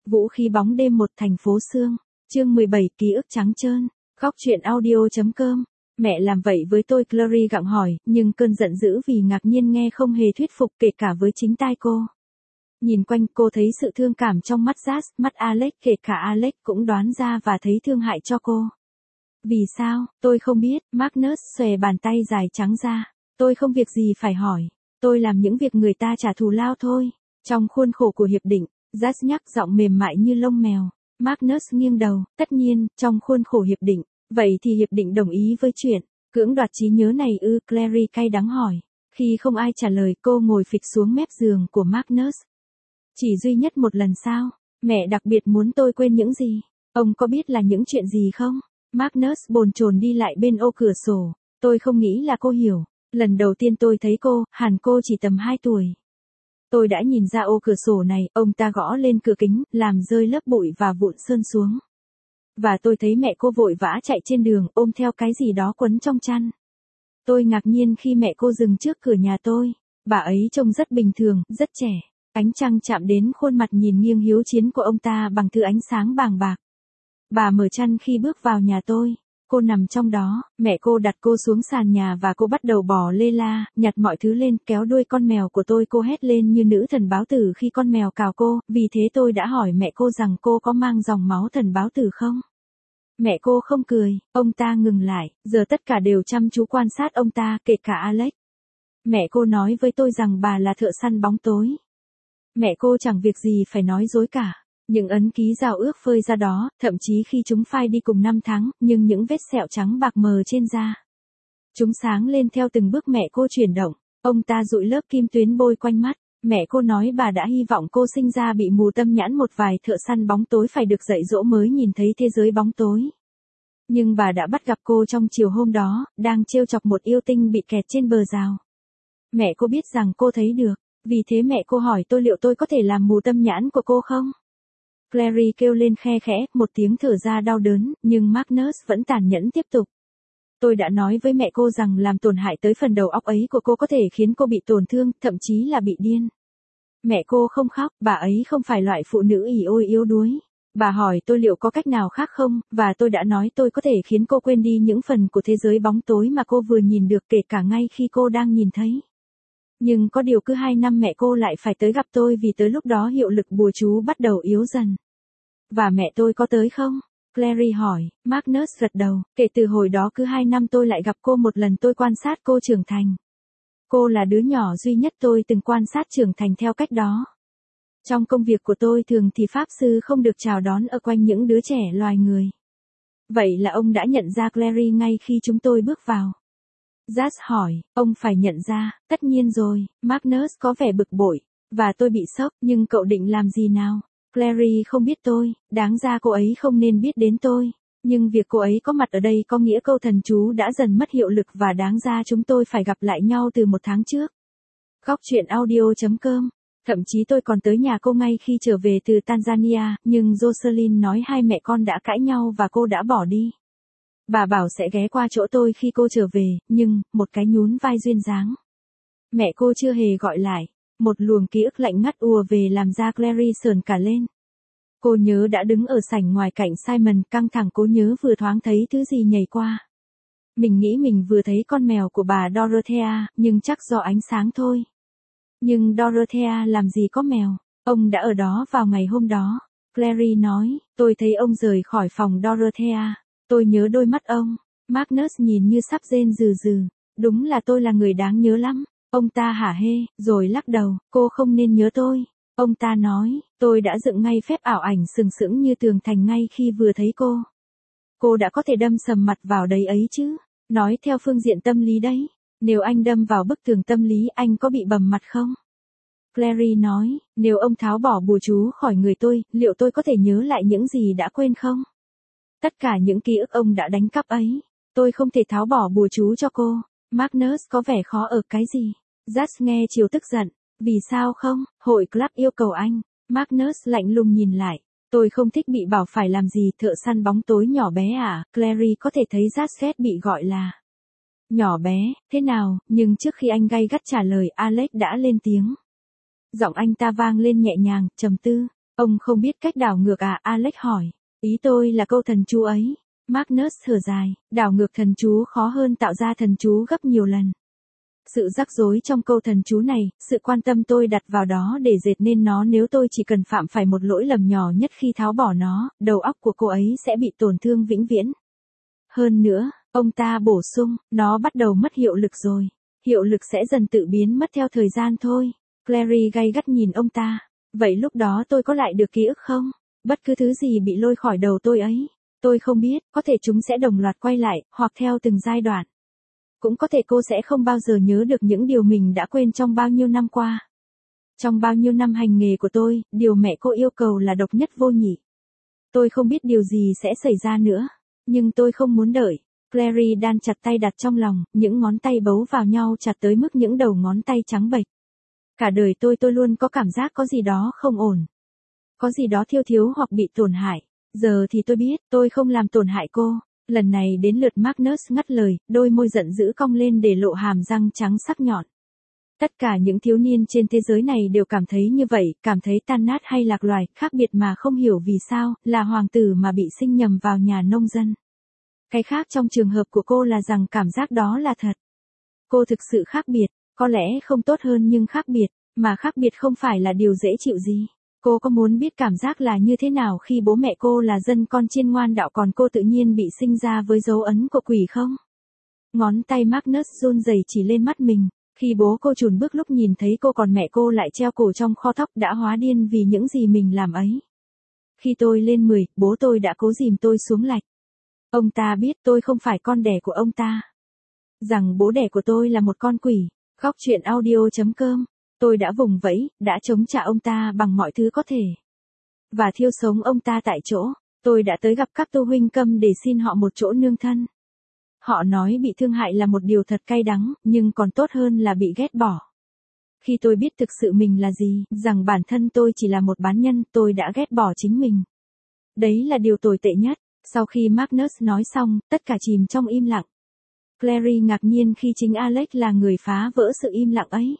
Vũ khí bóng đêm một thành phố xương. Chương 17 ký ức trắng trơn. Góc truyện audio.com. Mẹ làm vậy với tôi, Clary gặng hỏi, nhưng cơn giận dữ vì ngạc nhiên nghe không hề thuyết phục kể cả với chính tai cô. Nhìn quanh cô thấy sự thương cảm trong mắt Jazz, mắt Alex, kể cả Alex cũng đoán ra và thấy thương hại cho cô. Vì sao, tôi không biết, Magnus xòe bàn tay dài trắng ra. Tôi không việc gì phải hỏi. Tôi làm những việc người ta trả thù lao thôi. Trong khuôn khổ của hiệp định, Jazz nhắc giọng mềm mại như lông mèo. Magnus nghiêng đầu, tất nhiên, trong khuôn khổ hiệp định. Vậy thì hiệp định đồng ý với chuyện cưỡng đoạt trí nhớ này ư? Clary cay đắng hỏi. Khi không ai trả lời, cô ngồi phịch xuống mép giường của Magnus. Chỉ duy nhất một lần sao? Mẹ đặc biệt muốn tôi quên những gì? Ông có biết là những chuyện gì không? Magnus bồn chồn đi lại bên ô cửa sổ. Tôi không nghĩ là cô hiểu. Lần đầu tiên tôi thấy cô, hẳn cô chỉ tầm 2 tuổi. Tôi đã nhìn ra ô cửa sổ này, ông ta gõ lên cửa kính, làm rơi lớp bụi và vụn sơn xuống. Và tôi thấy mẹ cô vội vã chạy trên đường, ôm theo cái gì đó quấn trong chăn. Tôi ngạc nhiên khi mẹ cô dừng trước cửa nhà tôi. Bà ấy trông rất bình thường, rất trẻ. Ánh trăng chạm đến khuôn mặt nhìn nghiêng hiếu chiến của ông ta bằng thứ ánh sáng bàng bạc. Bà mở chăn khi bước vào nhà tôi. Cô nằm trong đó, mẹ cô đặt cô xuống sàn nhà và cô bắt đầu bò lê la, nhặt mọi thứ lên, kéo đuôi con mèo của tôi. Cô hét lên như nữ thần báo tử khi con mèo cào cô, vì thế tôi đã hỏi mẹ cô rằng cô có mang dòng máu thần báo tử không? Mẹ cô không cười, ông ta ngừng lại, giờ tất cả đều chăm chú quan sát ông ta, kể cả Alex. Mẹ cô nói với tôi rằng bà là thợ săn bóng tối. Mẹ cô chẳng việc gì phải nói dối cả. Những ấn ký giao ước phơi ra đó, thậm chí khi chúng phai đi cùng năm tháng, nhưng những vết sẹo trắng bạc mờ trên da. Chúng sáng lên theo từng bước mẹ cô chuyển động. Ông ta dụi lớp kim tuyến bôi quanh mắt. Mẹ cô nói bà đã hy vọng cô sinh ra bị mù tâm nhãn, một vài thợ săn bóng tối phải được dạy dỗ mới nhìn thấy thế giới bóng tối. Nhưng bà đã bắt gặp cô trong chiều hôm đó, đang trêu chọc một yêu tinh bị kẹt trên bờ rào. Mẹ cô biết rằng cô thấy được, vì thế mẹ cô hỏi tôi liệu tôi có thể làm mù tâm nhãn của cô không? Clary kêu lên khe khẽ, một tiếng thở ra đau đớn, nhưng Magnus vẫn tàn nhẫn tiếp tục. Tôi đã nói với mẹ cô rằng làm tổn hại tới phần đầu óc ấy của cô có thể khiến cô bị tổn thương, thậm chí là bị điên. Mẹ cô không khóc, bà ấy không phải loại phụ nữ ỉ ôi yếu đuối. Bà hỏi tôi liệu có cách nào khác không, và tôi đã nói tôi có thể khiến cô quên đi những phần của thế giới bóng tối mà cô vừa nhìn được, kể cả ngay khi cô đang nhìn thấy. Nhưng có điều cứ 2 năm mẹ cô lại phải tới gặp tôi, vì tới lúc đó hiệu lực bùa chú bắt đầu yếu dần. Và mẹ tôi có tới không? Clary hỏi. Magnus gật đầu. Kể từ hồi đó cứ 2 năm tôi lại gặp cô một lần, tôi quan sát cô trưởng thành. Cô là đứa nhỏ duy nhất tôi từng quan sát trưởng thành theo cách đó. Trong công việc của tôi thường thì pháp sư không được chào đón ở quanh những đứa trẻ loài người. Vậy là ông đã nhận ra Clary ngay khi chúng tôi bước vào. Jazz hỏi, ông phải nhận ra, tất nhiên rồi. Magnus có vẻ bực bội, và tôi bị sốc, nhưng cậu định làm gì nào? Clary không biết tôi, đáng ra cô ấy không nên biết đến tôi. Nhưng việc cô ấy có mặt ở đây có nghĩa câu thần chú đã dần mất hiệu lực, và đáng ra chúng tôi phải gặp lại nhau từ 1 tháng trước. Góc truyện audio.com. Thậm chí tôi còn tới nhà cô ngay khi trở về từ Tanzania, nhưng Jocelyn nói hai mẹ con đã cãi nhau và cô đã bỏ đi. Bà bảo sẽ ghé qua chỗ tôi khi cô trở về, nhưng, một cái nhún vai duyên dáng. Mẹ cô chưa hề gọi lại. Một luồng ký ức lạnh ngắt ùa về làm da Clary sờn cả lên. Cô nhớ đã đứng ở sảnh ngoài cạnh Simon, căng thẳng. Cô nhớ vừa thoáng thấy thứ gì nhảy qua. Mình nghĩ mình vừa thấy con mèo của bà Dorothea, nhưng chắc do ánh sáng thôi. Nhưng Dorothea làm gì có mèo, ông đã ở đó vào ngày hôm đó. Clary nói, tôi thấy ông rời khỏi phòng Dorothea. Tôi nhớ đôi mắt ông. Magnus nhìn như sắp rên rừ rừ. Đúng là tôi là người đáng nhớ lắm. Ông ta hả hê, rồi lắc đầu, cô không nên nhớ tôi. Ông ta nói, tôi đã dựng ngay phép ảo ảnh sừng sững như tường thành ngay khi vừa thấy cô. Cô đã có thể đâm sầm mặt vào đấy ấy chứ. Nói theo phương diện tâm lý đấy. Nếu anh đâm vào bức tường tâm lý, anh có bị bầm mặt không? Clary nói, nếu ông tháo bỏ bùa chú khỏi người tôi, liệu tôi có thể nhớ lại những gì đã quên không? Tất cả những ký ức ông đã đánh cắp ấy. Tôi không thể tháo bỏ bùa chú cho cô. Magnus có vẻ khó ở cái gì? Jazz nghe chiều tức giận. Vì sao không? Hội club yêu cầu anh. Magnus lạnh lùng nhìn lại. Tôi không thích bị bảo phải làm gì. Thợ săn bóng tối nhỏ bé à? Clary có thể thấy Jazz ghét bị gọi là nhỏ bé. Thế nào? Nhưng trước khi anh gay gắt trả lời, Alex đã lên tiếng. Giọng anh ta vang lên nhẹ nhàng, trầm tư. Ông không biết cách đảo ngược à? Alex hỏi. Ý tôi là câu thần chú ấy. Magnus thở dài, đảo ngược thần chú khó hơn tạo ra thần chú gấp nhiều lần. Sự rắc rối trong câu thần chú này, sự quan tâm tôi đặt vào đó để dệt nên nó, nếu tôi chỉ cần phạm phải một lỗi lầm nhỏ nhất khi tháo bỏ nó, đầu óc của cô ấy sẽ bị tổn thương vĩnh viễn. Hơn nữa, ông ta bổ sung, nó bắt đầu mất hiệu lực rồi. Hiệu lực sẽ dần tự biến mất theo thời gian thôi. Clary gay gắt nhìn ông ta. Vậy lúc đó tôi có lại được ký ức không? Bất cứ thứ gì bị lôi khỏi đầu tôi ấy. Tôi không biết, có thể chúng sẽ đồng loạt quay lại, hoặc theo từng giai đoạn. Cũng có thể cô sẽ không bao giờ nhớ được những điều mình đã quên trong bao nhiêu năm qua. Trong bao nhiêu năm hành nghề của tôi, điều mẹ cô yêu cầu là độc nhất vô nhị. Tôi không biết điều gì sẽ xảy ra nữa. Nhưng tôi không muốn đợi. Clary đan chặt tay đặt trong lòng, những ngón tay bấu vào nhau chặt tới mức những đầu ngón tay trắng bệch. Cả đời tôi luôn có cảm giác có gì đó không ổn. Có gì đó thiếu thiếu hoặc bị tổn hại. Giờ thì tôi biết, tôi không làm tổn hại cô. Lần này đến lượt Magnus ngắt lời, đôi môi giận dữ cong lên để lộ hàm răng trắng sắc nhọn. Tất cả những thiếu niên trên thế giới này đều cảm thấy như vậy, cảm thấy tan nát hay lạc loài, khác biệt mà không hiểu vì sao, là hoàng tử mà bị sinh nhầm vào nhà nông dân. Cái khác trong trường hợp của cô là rằng cảm giác đó là thật. Cô thực sự khác biệt, có lẽ không tốt hơn nhưng khác biệt, mà khác biệt không phải là điều dễ chịu gì. Cô có muốn biết cảm giác là như thế nào khi bố mẹ cô là dân con chiên ngoan đạo còn cô tự nhiên bị sinh ra với dấu ấn của quỷ không? Ngón tay Magnus run rẩy chỉ lên mắt mình. Khi bố cô chùn bước lúc nhìn thấy cô còn mẹ cô lại treo cổ trong kho thóc đã hóa điên vì những gì mình làm ấy. Khi tôi lên 10, bố tôi đã cố dìm tôi xuống lạch. Ông ta biết tôi không phải con đẻ của ông ta. Rằng bố đẻ của tôi là một con quỷ. Góc truyện audio.com. Tôi đã vùng vẫy, đã chống trả ông ta bằng mọi thứ có thể. Và thiêu sống ông ta tại chỗ. Tôi đã tới gặp các tu huynh câm để xin họ một chỗ nương thân. Họ nói bị thương hại là một điều thật cay đắng, nhưng còn tốt hơn là bị ghét bỏ. Khi tôi biết thực sự mình là gì, rằng bản thân tôi chỉ là một bán nhân, tôi đã ghét bỏ chính mình. Đấy là điều tồi tệ nhất. Sau khi Magnus nói xong, tất cả chìm trong im lặng. Clary ngạc nhiên khi chính Alex là người phá vỡ sự im lặng ấy.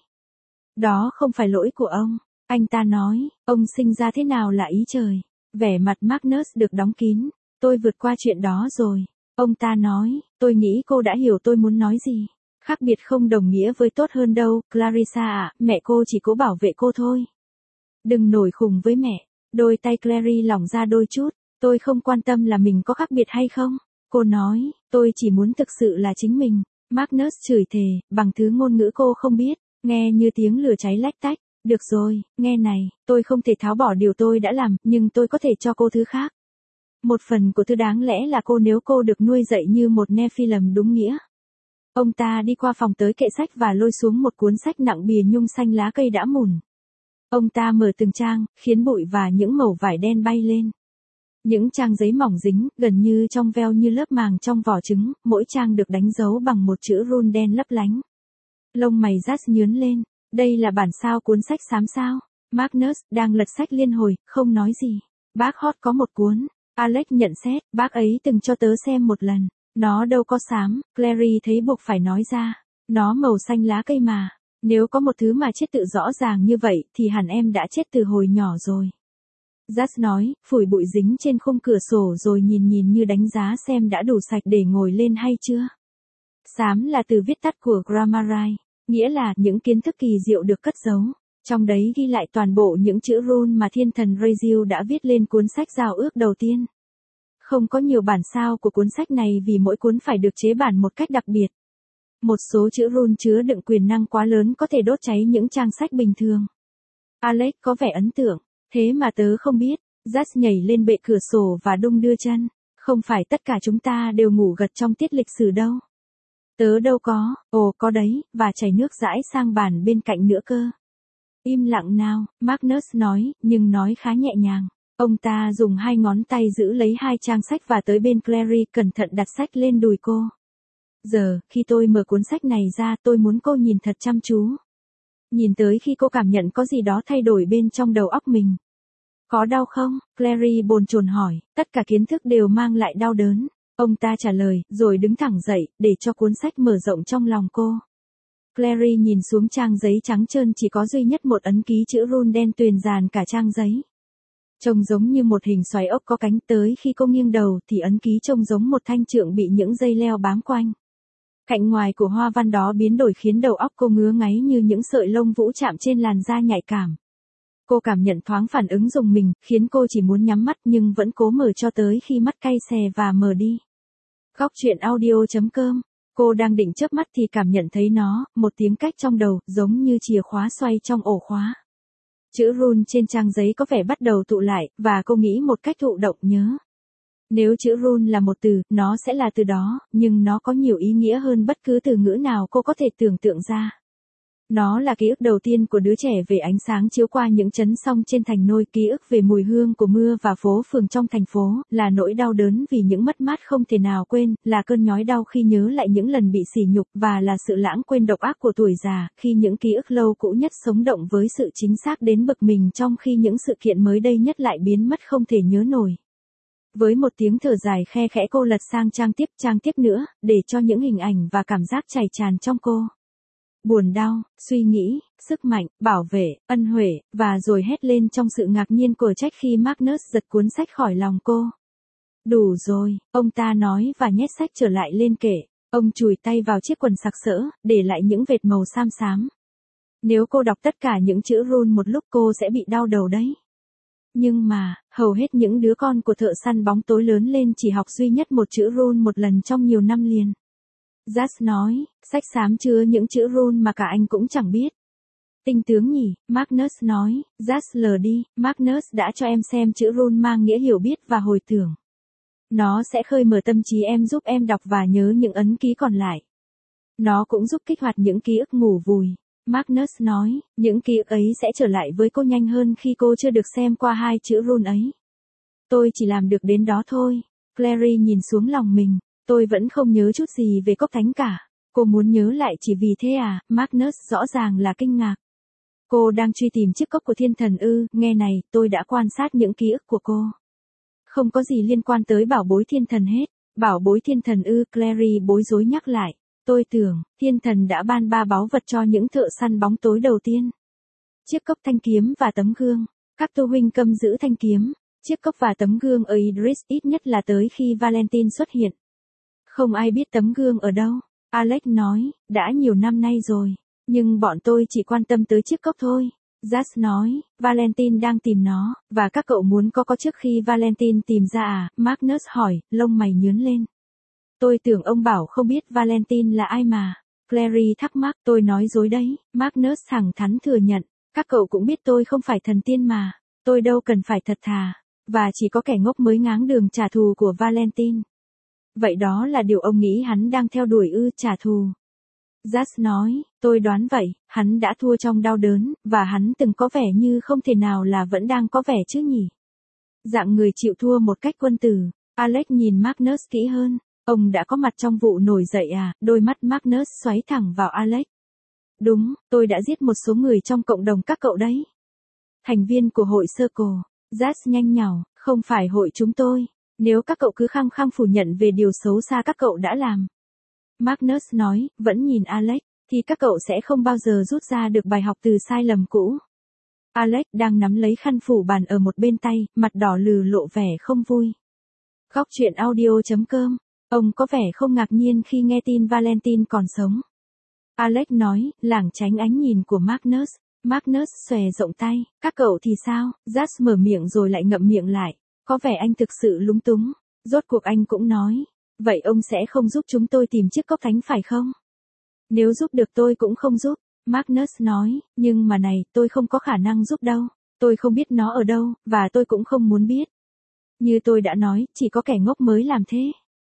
Đó không phải lỗi của ông. Anh ta nói, ông sinh ra thế nào là ý trời. Vẻ mặt Magnus được đóng kín. Tôi vượt qua chuyện đó rồi. Ông ta nói, tôi nghĩ cô đã hiểu tôi muốn nói gì. Khác biệt không đồng nghĩa với tốt hơn đâu, Clarissa ạ, mẹ cô chỉ cố bảo vệ cô thôi. Đừng nổi khùng với mẹ. Đôi tay Clary lỏng ra đôi chút. Tôi không quan tâm là mình có khác biệt hay không. Cô nói, tôi chỉ muốn thực sự là chính mình. Magnus chửi thề, bằng thứ ngôn ngữ cô không biết, nghe như tiếng lửa cháy lách tách. Được rồi, nghe này, tôi không thể tháo bỏ điều tôi đã làm, nhưng tôi có thể cho cô thứ khác. Một phần của thứ đáng lẽ là cô nếu cô được nuôi dạy như một Nephilim đúng nghĩa. Ông ta đi qua phòng tới kệ sách và lôi xuống một cuốn sách nặng bìa nhung xanh lá cây đã mùn. Ông ta mở từng trang, khiến bụi và những mẩu vải đen bay lên. Những trang giấy mỏng dính, gần như trong veo như lớp màng trong vỏ trứng, mỗi trang được đánh dấu bằng một chữ rune đen lấp lánh. Lông mày Jas nhướn lên, đây là bản sao cuốn sách xám sao? Magnus, đang lật sách liên hồi, không nói gì. Bác Hot có một cuốn. Alex nhận xét, bác ấy từng cho tớ xem một lần. Nó đâu có xám, Clary thấy buộc phải nói ra. Nó màu xanh lá cây mà. Nếu có một thứ mà chết tự rõ ràng như vậy, thì hẳn em đã chết từ hồi nhỏ rồi. Jas nói, phủi bụi dính trên khung cửa sổ rồi nhìn như đánh giá xem đã đủ sạch để ngồi lên hay chưa. Xám là từ viết tắt của Gramarai, nghĩa là những kiến thức kỳ diệu được cất giấu. Trong đấy ghi lại toàn bộ những chữ rune mà thiên thần Raziel đã viết lên cuốn sách giao ước đầu tiên. Không có nhiều bản sao của cuốn sách này vì mỗi cuốn phải được chế bản một cách đặc biệt. Một số chữ rune chứa đựng quyền năng quá lớn có thể đốt cháy những trang sách bình thường. Alex có vẻ ấn tượng. Thế mà tớ không biết. Jas nhảy lên bệ cửa sổ và đung đưa chân. Không phải tất cả chúng ta đều ngủ gật trong tiết lịch sử đâu. Tớ đâu có, ồ có đấy, và chảy nước rãi sang bàn bên cạnh nữa cơ. Im lặng nào, Magnus nói, nhưng nói khá nhẹ nhàng. Ông ta dùng hai ngón tay giữ lấy hai trang sách và tới bên Clary cẩn thận đặt sách lên đùi cô. Giờ, khi tôi mở cuốn sách này ra tôi muốn cô nhìn thật chăm chú. Nhìn tới khi cô cảm nhận có gì đó thay đổi bên trong đầu óc mình. Có đau không? Clary bồn chồn hỏi, tất cả kiến thức đều mang lại đau đớn. Ông ta trả lời, rồi đứng thẳng dậy, để cho cuốn sách mở rộng trong lòng cô. Clary nhìn xuống trang giấy trắng trơn chỉ có duy nhất một ấn ký chữ rune đen tuyền dàn cả trang giấy. Trông giống như một hình xoáy ốc có cánh, tới khi cô nghiêng đầu thì ấn ký trông giống một thanh trượng bị những dây leo bám quanh. Cạnh ngoài của hoa văn đó biến đổi khiến đầu óc cô ngứa ngáy như những sợi lông vũ chạm trên làn da nhạy cảm. Cô cảm nhận thoáng phản ứng rùng mình, khiến cô chỉ muốn nhắm mắt nhưng vẫn cố mở cho tới khi mắt cay xè và mở đi. Góc truyện audio.com. Cô đang định chớp mắt thì cảm nhận thấy nó, một tiếng cách trong đầu, giống như chìa khóa xoay trong ổ khóa. Chữ rune trên trang giấy có vẻ bắt đầu tụ lại, và cô nghĩ một cách thụ động nhớ. Nếu chữ rune là một từ, nó sẽ là từ đó, nhưng nó có nhiều ý nghĩa hơn bất cứ từ ngữ nào cô có thể tưởng tượng ra. Nó là ký ức đầu tiên của đứa trẻ về ánh sáng chiếu qua những chấn song trên thành nôi, ký ức về mùi hương của mưa và phố phường trong thành phố, là nỗi đau đớn vì những mất mát không thể nào quên, là cơn nhói đau khi nhớ lại những lần bị sỉ nhục, và là sự lãng quên độc ác của tuổi già, khi những ký ức lâu cũ nhất sống động với sự chính xác đến bực mình, trong khi những sự kiện mới đây nhất lại biến mất không thể nhớ nổi. Với một tiếng thở dài khe khẽ, cô lật sang trang tiếp nữa, để cho những hình ảnh và cảm giác chảy tràn trong cô. Buồn đau, suy nghĩ, sức mạnh, bảo vệ, ân huệ, và rồi hét lên trong sự ngạc nhiên của Jack khi Magnus giật cuốn sách khỏi lòng cô. Đủ rồi, ông ta nói và nhét sách trở lại lên kệ. Ông chùi tay vào chiếc quần sặc sỡ, để lại những vệt màu xám xám. Nếu cô đọc tất cả những chữ rune một lúc cô sẽ bị đau đầu đấy. Nhưng mà, hầu hết những đứa con của thợ săn bóng tối lớn lên chỉ học duy nhất một chữ rune một lần trong nhiều năm liền. Jas nói, sách xám chứa những chữ rune mà cả anh cũng chẳng biết. Tinh tướng nhỉ, Magnus nói. Jas lờ đi, Magnus đã cho em xem chữ rune mang nghĩa hiểu biết và hồi tưởng. Nó sẽ khơi mở tâm trí em, giúp em đọc và nhớ những ấn ký còn lại. Nó cũng giúp kích hoạt những ký ức ngủ vùi. Magnus nói, những ký ức ấy sẽ trở lại với cô nhanh hơn khi cô chưa được xem qua hai chữ rune ấy. Tôi chỉ làm được đến đó thôi. Clary nhìn xuống lòng mình. Tôi vẫn không nhớ chút gì về cốc thánh cả. Cô muốn nhớ lại chỉ vì thế à? Magnus rõ ràng là kinh ngạc. Cô đang truy tìm chiếc cốc của thiên thần ư? Nghe này, tôi đã quan sát những ký ức của cô. Không có gì liên quan tới bảo bối thiên thần hết. Bảo bối thiên thần ư? Clary bối rối nhắc lại. Tôi tưởng, thiên thần đã ban 3 báu vật cho những thợ săn bóng tối đầu tiên. Chiếc cốc, thanh kiếm và tấm gương. Các tu huynh câm giữ thanh kiếm. Chiếc cốc và tấm gương ở Idris, ít nhất là tới khi Valentine xuất hiện. Không ai biết tấm gương ở đâu. Alex nói, đã nhiều năm nay rồi. Nhưng bọn tôi chỉ quan tâm tới chiếc cốc thôi. Jas nói, Valentine đang tìm nó, và các cậu muốn có trước khi Valentine tìm ra à? Magnus hỏi, lông mày nhướng lên. Tôi tưởng ông bảo không biết Valentine là ai mà. Clary thắc mắc, tôi nói dối đấy. Magnus thẳng thắn thừa nhận, các cậu cũng biết tôi không phải thần tiên mà. Tôi đâu cần phải thật thà. Và chỉ có kẻ ngốc mới ngáng đường trả thù của Valentine. Vậy đó là điều ông nghĩ hắn đang theo đuổi ư? Trả thù. Jas nói, tôi đoán vậy, hắn đã thua trong đau đớn, và hắn từng có vẻ như không thể nào là vẫn đang có vẻ chứ nhỉ. Dạng người chịu thua một cách quân tử. Alex nhìn Magnus kỹ hơn. Ông đã có mặt trong vụ nổi dậy à? Đôi mắt Magnus xoáy thẳng vào Alex. Đúng, tôi đã giết một số người trong cộng đồng các cậu đấy. Thành viên của hội Circle. Jas nhanh nhảu, không phải hội chúng tôi. Nếu các cậu cứ khăng khăng phủ nhận về điều xấu xa các cậu đã làm. Magnus nói, vẫn nhìn Alex, thì các cậu sẽ không bao giờ rút ra được bài học từ sai lầm cũ. Alex đang nắm lấy khăn phủ bàn ở một bên tay, mặt đỏ lừ lộ vẻ không vui. Góc truyện audio.com. Ông có vẻ không ngạc nhiên khi nghe tin Valentine còn sống. Alex nói, lảng tránh ánh nhìn của Magnus. Magnus xòe rộng tay, các cậu thì sao? Jas mở miệng rồi lại ngậm miệng lại. Có vẻ anh thực sự lúng túng. Rốt cuộc anh cũng nói. Vậy ông sẽ không giúp chúng tôi tìm chiếc cốc thánh phải không? Nếu giúp được tôi cũng không giúp. Magnus nói, nhưng mà này, tôi không có khả năng giúp đâu. Tôi không biết nó ở đâu, và tôi cũng không muốn biết. Như tôi đã nói, chỉ có kẻ ngốc mới làm thế.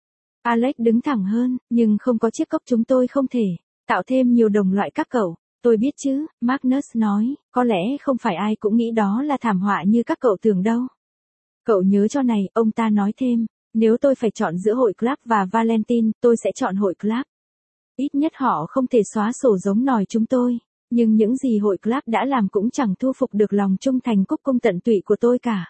Alex đứng thẳng hơn, nhưng không có chiếc cốc chúng tôi không thể tạo thêm nhiều đồng loại các cậu. Tôi biết chứ, Magnus nói, có lẽ không phải ai cũng nghĩ đó là thảm họa như các cậu tưởng đâu. Cậu nhớ cho này, ông ta nói thêm, nếu tôi phải chọn giữa hội club và Valentine, tôi sẽ chọn hội club. Ít nhất họ không thể xóa sổ giống nòi chúng tôi, nhưng những gì hội club đã làm cũng chẳng thu phục được lòng trung thành cúc cung tận tụy của tôi cả.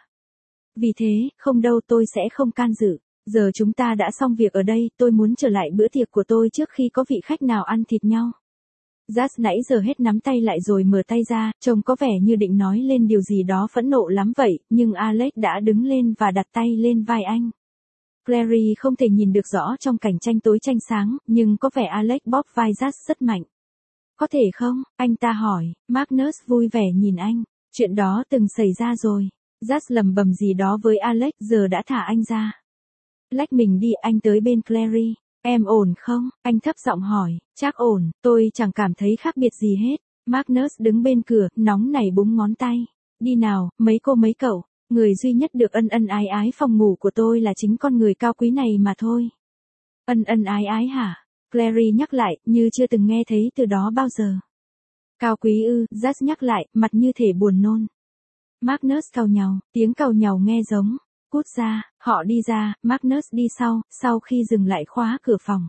Vì thế, không đâu, tôi sẽ không can dự. Giờ chúng ta đã xong việc ở đây, tôi muốn trở lại bữa tiệc của tôi trước khi có vị khách nào ăn thịt nhau. Jazz nãy giờ hết nắm tay lại rồi mở tay ra, trông có vẻ như định nói lên điều gì đó phẫn nộ lắm vậy, nhưng Alex đã đứng lên và đặt tay lên vai anh. Clary không thể nhìn được rõ trong cảnh tranh tối tranh sáng, nhưng có vẻ Alex bóp vai Jazz rất mạnh. Có thể không? Anh ta hỏi. Magnus vui vẻ nhìn anh. Chuyện đó từng xảy ra rồi. Jazz lầm bầm gì đó với Alex, giờ đã thả anh ra. Lách mình đi, anh tới bên Clary. Em ổn không? Anh thấp giọng hỏi. Chắc ổn, tôi chẳng cảm thấy khác biệt gì hết. Magnus đứng bên cửa, nóng nảy búng ngón tay. Đi nào, mấy cô mấy cậu. Người duy nhất được ân ân ái ái phòng ngủ của tôi là chính con người cao quý này mà thôi. Ân ân ái ái hả? Clary nhắc lại, như chưa từng nghe thấy từ đó bao giờ. Cao quý ư? Jazz nhắc lại, mặt như thể buồn nôn. Magnus càu nhàu, tiếng càu nhàu nghe giống. Cút ra, họ đi ra, Magnus đi sau khi dừng lại khóa cửa phòng.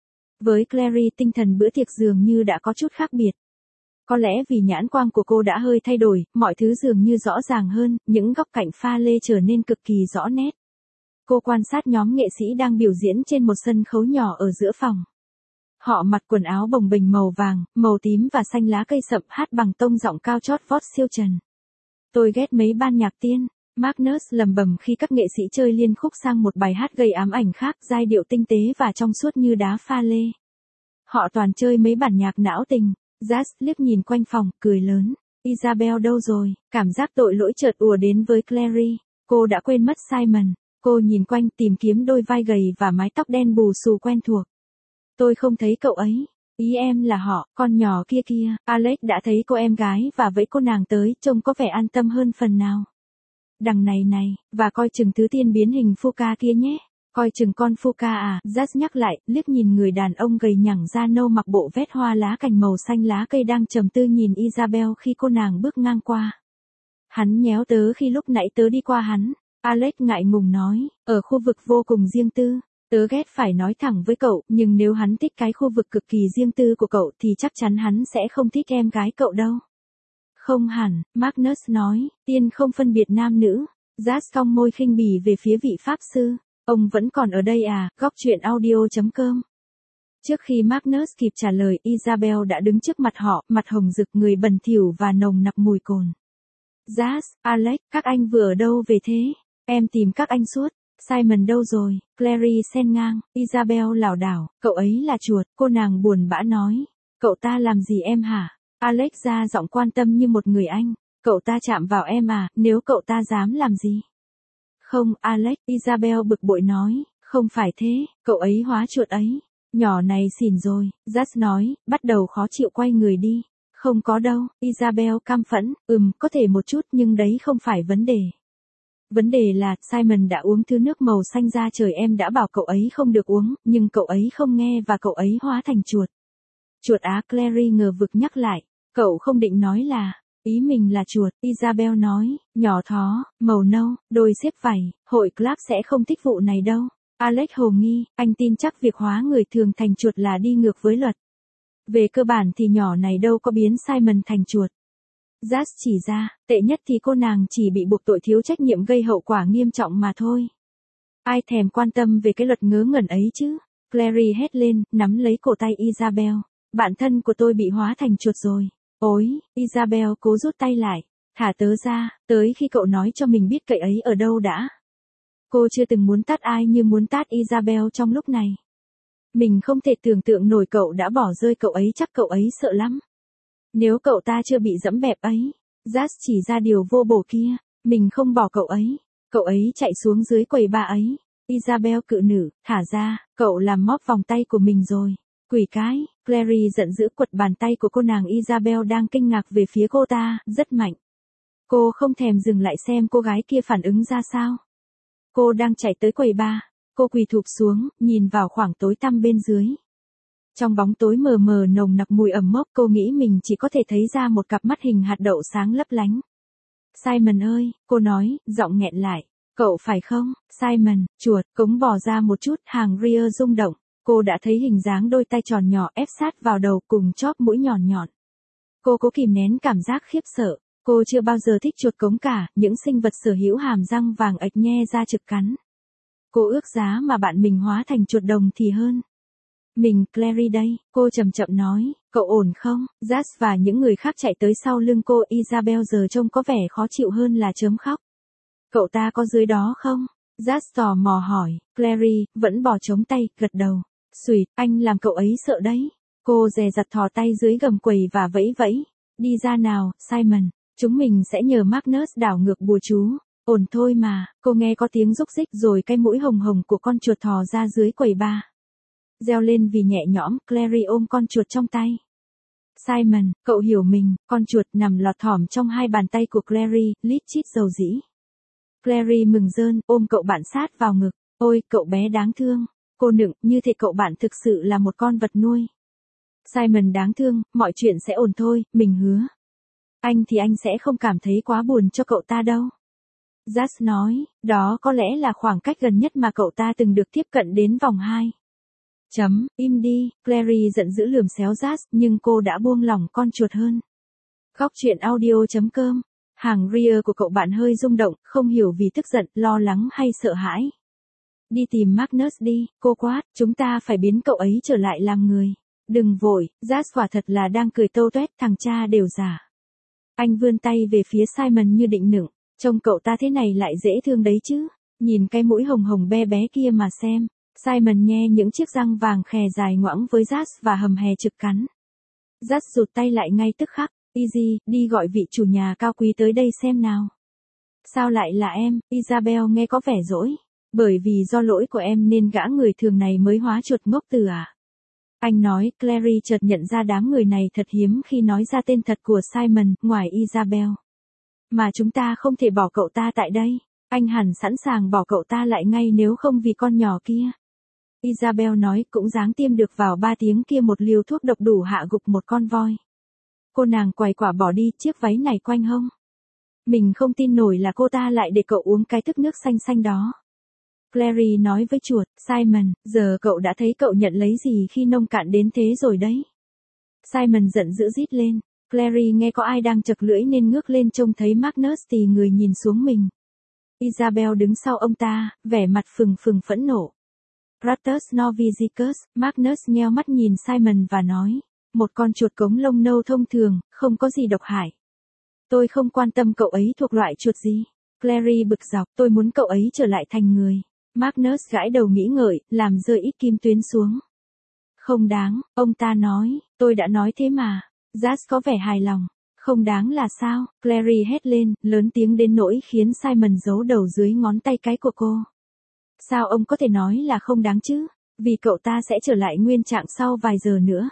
Với Clary, tinh thần bữa tiệc dường như đã có chút khác biệt. Có lẽ vì nhãn quang của cô đã hơi thay đổi, mọi thứ dường như rõ ràng hơn, những góc cạnh pha lê trở nên cực kỳ rõ nét. Cô quan sát nhóm nghệ sĩ đang biểu diễn trên một sân khấu nhỏ ở giữa phòng. Họ mặc quần áo bồng bềnh màu vàng, màu tím và xanh lá cây sậm, hát bằng tông giọng cao chót vót siêu trần. Tôi ghét mấy ban nhạc tiên. Magnus lầm bầm khi các nghệ sĩ chơi liên khúc sang một bài hát gây ám ảnh khác, giai điệu tinh tế và trong suốt như đá pha lê. Họ toàn chơi mấy bản nhạc não tình. Jazz liếc nhìn quanh phòng, cười lớn. Isabel đâu rồi? Cảm giác tội lỗi chợt ùa đến với Clary. Cô đã quên mất Simon. Cô nhìn quanh tìm kiếm đôi vai gầy và mái tóc đen bù xù quen thuộc. Tôi không thấy cậu ấy. Ý em là họ, con nhỏ kia kia. Alex đã thấy cô em gái và vẫy cô nàng tới, trông có vẻ an tâm hơn phần nào. Đằng này, và coi chừng thứ tiên biến hình Fuka kia nhé. Coi chừng con Fuka à? Jazz nhắc lại, liếc nhìn người đàn ông gầy nhẳng da nâu mặc bộ vest hoa lá cành màu xanh lá cây đang trầm tư nhìn Isabel khi cô nàng bước ngang qua. Hắn nhéo tớ khi lúc nãy tớ đi qua hắn. Alex ngại ngùng nói, ở khu vực vô cùng riêng tư. Tớ ghét phải nói thẳng với cậu, nhưng nếu hắn thích cái khu vực cực kỳ riêng tư của cậu thì chắc chắn hắn sẽ không thích em gái cậu đâu. Không hẳn, Magnus nói, tiên không phân biệt nam nữ. Jazz cong môi khinh bỉ về phía vị pháp sư. Ông vẫn còn ở đây à? Góc truyện audio.com. Trước khi Magnus kịp trả lời, Isabel đã đứng trước mặt họ, mặt hồng rực, người bẩn thỉu và nồng nặc mùi cồn. Jazz, Alex, các anh vừa ở đâu về thế? Em tìm các anh suốt. Simon đâu rồi? Clary xen ngang. Isabel lảo đảo. Cậu ấy là chuột. Cô nàng buồn bã nói. Cậu ta làm gì em hả? Alex ra giọng quan tâm như một người anh. Cậu ta chạm vào em à? Nếu cậu ta dám làm gì? Không, Alex. Isabel bực bội nói. Không phải thế. Cậu ấy hóa chuột ấy. Nhỏ này xỉn rồi. Jazz nói. Bắt đầu khó chịu quay người đi. Không có đâu. Isabel cam phẫn. Có thể một chút nhưng đấy không phải vấn đề. Vấn đề là, Simon đã uống thứ nước màu xanh da trời, em đã bảo cậu ấy không được uống, nhưng cậu ấy không nghe và cậu ấy hóa thành chuột. Chuột á? Clary ngờ vực nhắc lại. Cậu không định nói là, ý mình là chuột. Isabel nói, nhỏ thó, màu nâu, đôi xếp vảy, hội Clark sẽ không thích vụ này đâu. Alex hồ nghi, anh tin chắc việc hóa người thường thành chuột là đi ngược với luật. Về cơ bản thì nhỏ này đâu có biến Simon thành chuột. Jazz chỉ ra, tệ nhất thì cô nàng chỉ bị buộc tội thiếu trách nhiệm gây hậu quả nghiêm trọng mà thôi. Ai thèm quan tâm về cái luật ngớ ngẩn ấy chứ? Clary hét lên, nắm lấy cổ tay Isabel. Bạn thân của tôi bị hóa thành chuột rồi. Ôi, Isabel cố rút tay lại. Thả tớ ra, tới khi cậu nói cho mình biết cậu ấy ở đâu đã. Cô chưa từng muốn tát ai như muốn tát Isabel trong lúc này. Mình không thể tưởng tượng nổi cậu đã bỏ rơi cậu ấy, chắc cậu ấy sợ lắm. Nếu cậu ta chưa bị dẫm bẹp ấy. Jazz chỉ ra điều vô bổ kia. Mình không bỏ cậu ấy. Cậu ấy chạy xuống dưới quầy bar ấy. Isabel cự nữ, thả ra, cậu làm móp vòng tay của mình rồi. Quỷ cái. Clary giận dữ quật bàn tay của cô nàng. Isabel đang kinh ngạc về phía cô ta, rất mạnh. Cô không thèm dừng lại xem cô gái kia phản ứng ra sao. Cô đang chạy tới quầy bar. Cô quỳ thụp xuống, nhìn vào khoảng tối tăm bên dưới. Trong bóng tối mờ mờ nồng nặc mùi ẩm mốc, cô nghĩ mình chỉ có thể thấy ra một cặp mắt hình hạt đậu sáng lấp lánh. Simon ơi, cô nói, giọng nghẹn lại. Cậu phải không? Simon, chuột, cống bò ra một chút, hàng rear rung động. Cô đã thấy hình dáng đôi tay tròn nhỏ ép sát vào đầu cùng chóp mũi nhọn nhọn. Cô cố kìm nén cảm giác khiếp sợ. Cô chưa bao giờ thích chuột cống cả, những sinh vật sở hữu hàm răng vàng ạch nhe ra trực cắn. Cô ước giá mà bạn mình hóa thành chuột đồng thì hơn. Mình Clary đây, cô chậm chậm nói, Cậu ổn không? Jas và những người khác chạy tới sau lưng cô, Isabel giờ trông có vẻ khó chịu hơn là chớm khóc. Cậu ta có dưới đó không? Jas tò mò hỏi, Clary, vẫn bò chống tay, gật đầu. Xùi, anh làm cậu ấy sợ đấy. Cô dè dặt thò tay dưới gầm quầy và vẫy vẫy. Đi ra nào, Simon, chúng mình sẽ nhờ Magnus đảo ngược bùa chú. Ổn thôi mà, cô nghe có tiếng rúc rích rồi cái mũi hồng hồng của con chuột thò ra dưới quầy bar. Reo lên vì nhẹ nhõm, Clary ôm con chuột trong tay. Simon, cậu hiểu mình, con chuột nằm lọt thỏm trong hai bàn tay của Clary, lít chít dầu dĩ. Clary mừng rơn, ôm cậu bạn sát vào ngực. Ôi, cậu bé đáng thương. Cô nựng, như thể cậu bạn thực sự là một con vật nuôi. Simon đáng thương, mọi chuyện sẽ ổn thôi, mình hứa. Anh thì anh sẽ không cảm thấy quá buồn cho cậu ta đâu. Jas nói, đó có lẽ là khoảng cách gần nhất mà cậu ta từng được tiếp cận đến vòng 2. Im đi, Clary giận dữ lườm xéo Jas, nhưng cô đã buông lỏng con chuột hơn. Góc truyện audio.com. Hàng rear của cậu bạn hơi rung động, không hiểu vì tức giận, lo lắng hay sợ hãi. Đi tìm Magnus đi, cô quát, chúng ta phải biến cậu ấy trở lại làm người. Đừng vội, Jas quả thật là đang cười tâu tuét, thằng cha đều giả. Anh vươn tay về phía Simon như định nựng, trông cậu ta thế này lại dễ thương đấy chứ. Nhìn cái mũi hồng hồng be bé kia mà xem. Simon nhe những chiếc răng vàng khè dài ngoãng với Jas và hầm hè trực cắn. Jas rụt tay lại ngay tức khắc. Easy, đi gọi vị chủ nhà cao quý tới đây xem nào. Sao lại là em? Isabel nghe có vẻ dỗi. Bởi vì do lỗi của em nên gã người thường này mới hóa chuột ngốc từ à? Anh nói, Clary chợt nhận ra đám người này thật hiếm khi nói ra tên thật của Simon, ngoài Isabel. Mà chúng ta không thể bỏ cậu ta tại đây. Anh hẳn sẵn sàng bỏ cậu ta lại ngay nếu không vì con nhỏ kia. Isabel nói, cũng dáng tiêm được vào 3 tiếng kia một liều thuốc độc đủ hạ gục một con voi. Cô nàng quài quả bỏ đi, chiếc váy này quanh hông. Mình không tin nổi là cô ta lại để cậu uống cái thức nước xanh xanh đó. Clary nói với chuột, Simon, giờ cậu đã thấy cậu nhận lấy gì khi nông cạn đến thế rồi đấy. Simon giận dữ rít lên. Clary nghe có ai đang chật lưỡi nên ngước lên trông thấy Magnus thì người nhìn xuống mình. Isabel đứng sau ông ta, vẻ mặt phừng phừng phẫn nộ. Ratus Novizicus, Magnus nheo mắt nhìn Simon và nói. Một con chuột cống lông nâu thông thường, không có gì độc hại. Tôi không quan tâm cậu ấy thuộc loại chuột gì. Clary bực dọc, tôi muốn cậu ấy trở lại thành người. Magnus gãi đầu nghĩ ngợi, làm rơi ít kim tuyến xuống. Không đáng, ông ta nói, tôi đã nói thế mà. Jas có vẻ hài lòng. Không đáng là sao? Clary hét lên, lớn tiếng đến nỗi khiến Simon giấu đầu dưới ngón tay cái của cô. Sao ông có thể nói là không đáng chứ? Vì cậu ta sẽ trở lại nguyên trạng sau vài giờ nữa.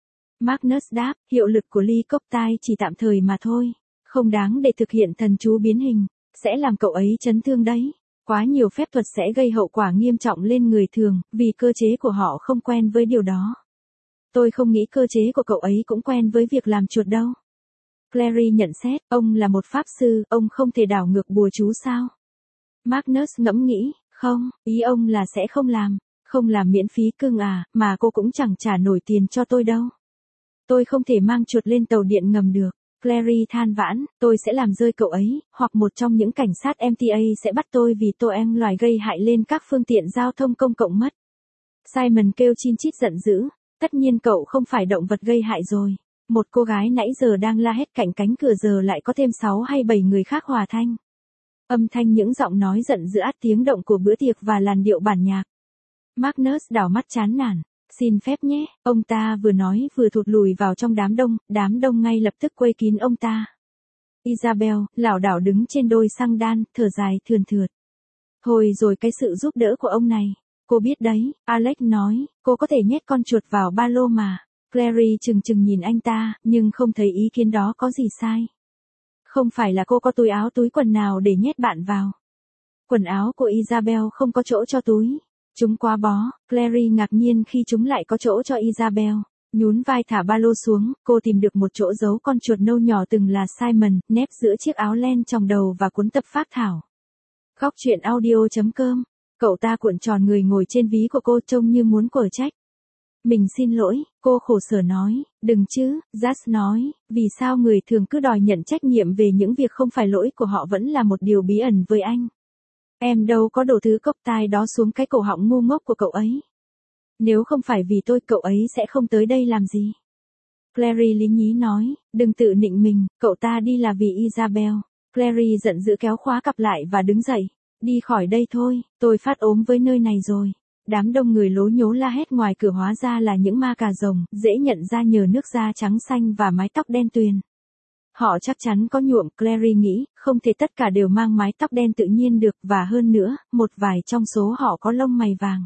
Magnus đáp, hiệu lực của ly cốc tai chỉ tạm thời mà thôi. Không đáng để thực hiện thần chú biến hình. Sẽ làm cậu ấy chấn thương đấy. Quá nhiều phép thuật sẽ gây hậu quả nghiêm trọng lên người thường, vì cơ chế của họ không quen với điều đó. Tôi không nghĩ cơ chế của cậu ấy cũng quen với việc làm chuột đâu. Clary nhận xét, ông là một pháp sư, ông không thể đảo ngược bùa chú sao? Magnus ngẫm nghĩ, không, ý ông là sẽ không làm miễn phí cưng à, mà cô cũng chẳng trả nổi tiền cho tôi đâu. Tôi không thể mang chuột lên tàu điện ngầm được. Clary than vãn, tôi sẽ làm rơi cậu ấy, hoặc một trong những cảnh sát MTA sẽ bắt tôi vì tôi em loài gây hại lên các phương tiện giao thông công cộng mất. Simon kêu chin chít giận dữ, tất nhiên cậu không phải động vật gây hại rồi. Một cô gái nãy giờ đang la hét cạnh cánh cửa giờ lại có thêm 6 hay 7 người khác hòa thanh. Âm thanh những giọng nói giận dữ át tiếng động của bữa tiệc và làn điệu bản nhạc. Magnus đảo mắt chán nản. Xin phép nhé, ông ta vừa nói vừa thụt lùi vào trong đám đông ngay lập tức quây kín ông ta. Isabel, lảo đảo đứng trên đôi xăng đan, thở dài thườn thượt. Thôi rồi cái sự giúp đỡ của ông này, cô biết đấy, Alex nói, cô có thể nhét con chuột vào ba lô mà. Clary chừng nhìn anh ta, nhưng không thấy ý kiến đó có gì sai. Không phải là cô có túi quần nào để nhét bạn vào. Quần áo của Isabel không có chỗ cho túi. Chúng quá bó, Clary ngạc nhiên khi chúng lại có chỗ cho Isabel. Nhún vai thả ba lô xuống, cô tìm được một chỗ giấu con chuột nâu nhỏ từng là Simon, nép giữa chiếc áo len trong đầu và cuốn tập phác thảo. Góc truyện audio.com. Cậu ta cuộn tròn người ngồi trên ví của cô trông như muốn quở trách. Mình xin lỗi, cô khổ sở nói, đừng chứ, Jas nói, vì sao người thường cứ đòi nhận trách nhiệm về những việc không phải lỗi của họ vẫn là một điều bí ẩn với anh. Em đâu có đổ thứ cốc tai đó xuống cái cổ họng ngu ngốc của cậu ấy. Nếu không phải vì tôi cậu ấy sẽ không tới đây làm gì. Clary lý nhí nói, đừng tự nịnh mình, cậu ta đi là vì Isabel. Clary giận dữ kéo khóa cặp lại và đứng dậy. Đi khỏi đây thôi, tôi phát ốm với nơi này rồi. Đám đông người lố nhố la hét ngoài cửa hóa ra là những ma cà rồng, dễ nhận ra nhờ nước da trắng xanh và mái tóc đen tuyền. Họ chắc chắn có nhuộm, Clary nghĩ, không thể tất cả đều mang mái tóc đen tự nhiên được và hơn nữa, một vài trong số họ có lông mày vàng.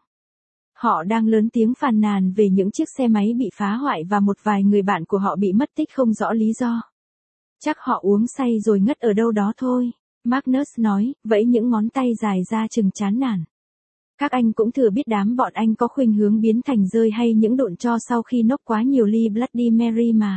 Họ đang lớn tiếng phàn nàn về những chiếc xe máy bị phá hoại và một vài người bạn của họ bị mất tích không rõ lý do. Chắc họ uống say rồi ngất ở đâu đó thôi, Magnus nói, vẫy những ngón tay dài ra chừng chán nản. Các anh cũng thừa biết đám bọn anh có khuynh hướng biến thành rơi hay những độn tro sau khi nốc quá nhiều ly Bloody Mary mà.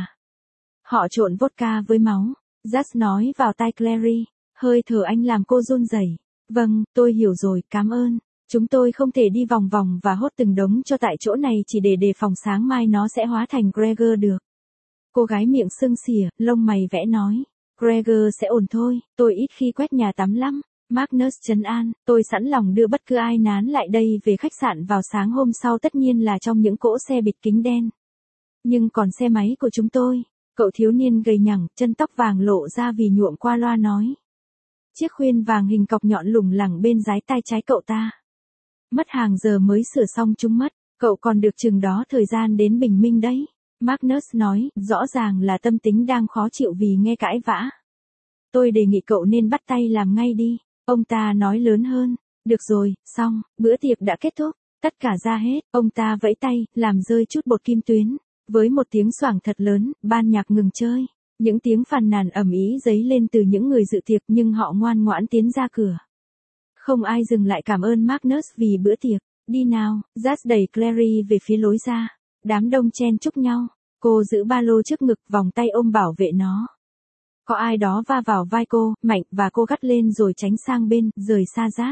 Họ trộn vodka với máu, Jas nói vào tai Clary, hơi thở anh làm cô run rẩy. Vâng, tôi hiểu rồi, cảm ơn. Chúng tôi không thể đi vòng vòng và hốt từng đống cho tại chỗ này chỉ để đề phòng sáng mai nó sẽ hóa thành Gregor được. Cô gái miệng sưng xỉa, lông mày vẽ nói. Gregor sẽ ổn thôi, tôi ít khi quét nhà tắm lắm. Magnus trấn an, tôi sẵn lòng đưa bất cứ ai nán lại đây về khách sạn vào sáng hôm sau, tất nhiên là trong những cỗ xe bịt kính đen. Nhưng còn xe máy của chúng tôi, cậu thiếu niên gầy nhẳng, chân tóc vàng lộ ra vì nhuộm qua loa nói. Chiếc khuyên vàng hình cọc nhọn lủng lẳng bên dái tai trái cậu ta. Mất hàng giờ mới sửa xong chúng mất, cậu còn được chừng đó thời gian đến bình minh đấy. Magnus nói, rõ ràng là tâm tính đang khó chịu vì nghe cãi vã. Tôi đề nghị cậu nên bắt tay làm ngay đi, ông ta nói lớn hơn. Được rồi, xong, bữa tiệc đã kết thúc, tất cả ra hết, ông ta vẫy tay, làm rơi chút bột kim tuyến. Với một tiếng xoảng thật lớn, ban nhạc ngừng chơi. Những tiếng phàn nàn ầm ĩ dấy lên từ những người dự tiệc nhưng họ ngoan ngoãn tiến ra cửa. Không ai dừng lại cảm ơn Magnus vì bữa tiệc. Đi nào, Jas đẩy Clary về phía lối ra. Đám đông chen chúc nhau. Cô giữ ba lô trước ngực, vòng tay ôm bảo vệ nó. Có ai đó va vào vai cô, mạnh, và cô gắt lên rồi tránh sang bên, rời xa Jas.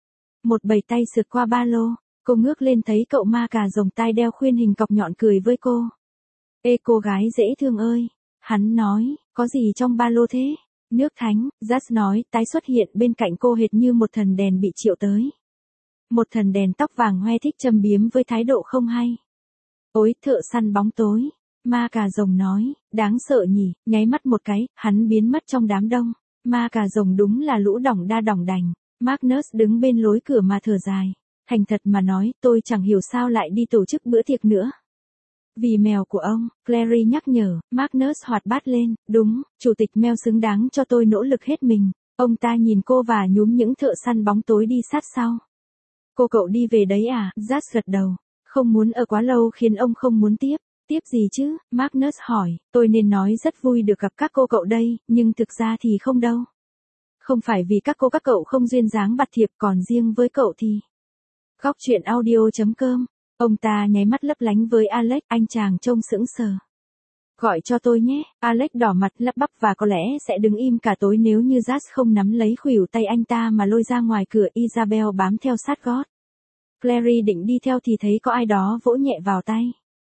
Một bầy tay sượt qua ba lô. Cô ngước lên thấy cậu ma cà rồng tai đeo khuyên hình cọc nhọn cười với cô. Ê cô gái dễ thương ơi. Hắn nói, có gì trong ba lô thế? Nước thánh, Jas nói, tái xuất hiện bên cạnh cô hệt như một thần đèn bị triệu tới. Một thần đèn tóc vàng hoe thích châm biếm với thái độ không hay. Ôi, thợ săn bóng tối. Ma cà rồng nói, đáng sợ nhỉ, nháy mắt một cái, hắn biến mất trong đám đông. Ma cà rồng đúng là lũ đỏng đa đỏng đành. Magnus đứng bên lối cửa mà thở dài. Thành thật mà nói, tôi chẳng hiểu sao lại đi tổ chức bữa tiệc nữa. Vì mèo của ông, Clary nhắc nhở, Magnus hoạt bát lên, đúng, chủ tịch mèo xứng đáng cho tôi nỗ lực hết mình. Ông ta nhìn cô và nhúm những thợ săn bóng tối đi sát sau. Cậu đi về đấy à? Jas gật đầu. Không muốn ở quá lâu khiến ông không muốn tiếp. Tiếp gì chứ? Magnus hỏi, tôi nên nói rất vui được gặp các cậu đây, nhưng thực ra thì không đâu. Không phải vì các cậu không duyên dáng bạt thiệp, còn riêng với cậu thì. Góc truyện audio.com. Ông ta nháy mắt lấp lánh với Alex, anh chàng trông sững sờ. Gọi cho tôi nhé, Alex đỏ mặt lắp bắp và có lẽ sẽ đứng im cả tối nếu như Jas không nắm lấy khuỷu tay anh ta mà lôi ra ngoài cửa. Isabel bám theo sát gót. Clary định đi theo thì thấy có ai đó vỗ nhẹ vào tay.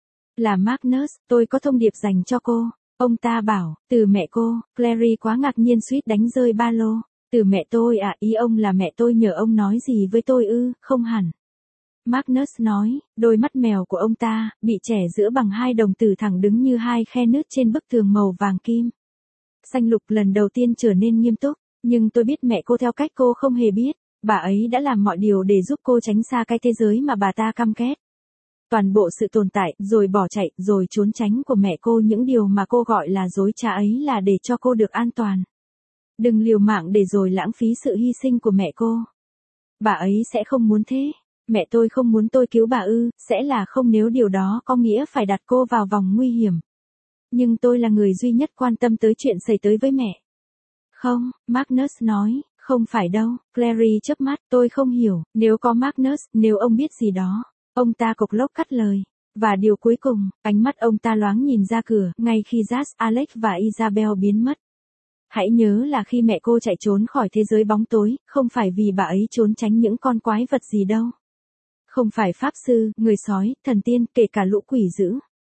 Là Magnus, tôi có thông điệp dành cho cô. Ông ta bảo, từ mẹ cô. Clary quá ngạc nhiên suýt đánh rơi ba lô. Từ mẹ tôi à? Ý ông là mẹ tôi nhờ ông nói gì với tôi ư? Không hẳn. Magnus nói, đôi mắt mèo của ông ta, bị chẻ giữa bằng hai đồng tử thẳng đứng như hai khe nứt trên bức tường màu vàng kim. Xanh lục lần đầu tiên trở nên nghiêm túc, nhưng tôi biết mẹ cô theo cách cô không hề biết. Bà ấy đã làm mọi điều để giúp cô tránh xa cái thế giới mà bà ta căm ghét. Toàn bộ sự tồn tại, rồi bỏ chạy, rồi trốn tránh của mẹ cô, những điều mà cô gọi là dối trá ấy là để cho cô được an toàn. Đừng liều mạng để rồi lãng phí sự hy sinh của mẹ cô. Bà ấy sẽ không muốn thế. Mẹ tôi không muốn tôi cứu bà ư? Sẽ là không nếu điều đó có nghĩa phải đặt cô vào vòng nguy hiểm. Nhưng tôi là người duy nhất quan tâm tới chuyện xảy tới với mẹ. Không, Magnus nói, không phải đâu. Clary chớp mắt, tôi không hiểu, nếu có Magnus, nếu ông biết gì đó. Ông ta cộc lốc cắt lời. Và điều cuối cùng, ánh mắt ông ta loáng nhìn ra cửa, ngay khi Jas, Alex và Isabel biến mất. Hãy nhớ là khi mẹ cô chạy trốn khỏi thế giới bóng tối, không phải vì bà ấy trốn tránh những con quái vật gì đâu. Không phải pháp sư, người sói, thần tiên, kể cả lũ quỷ dữ.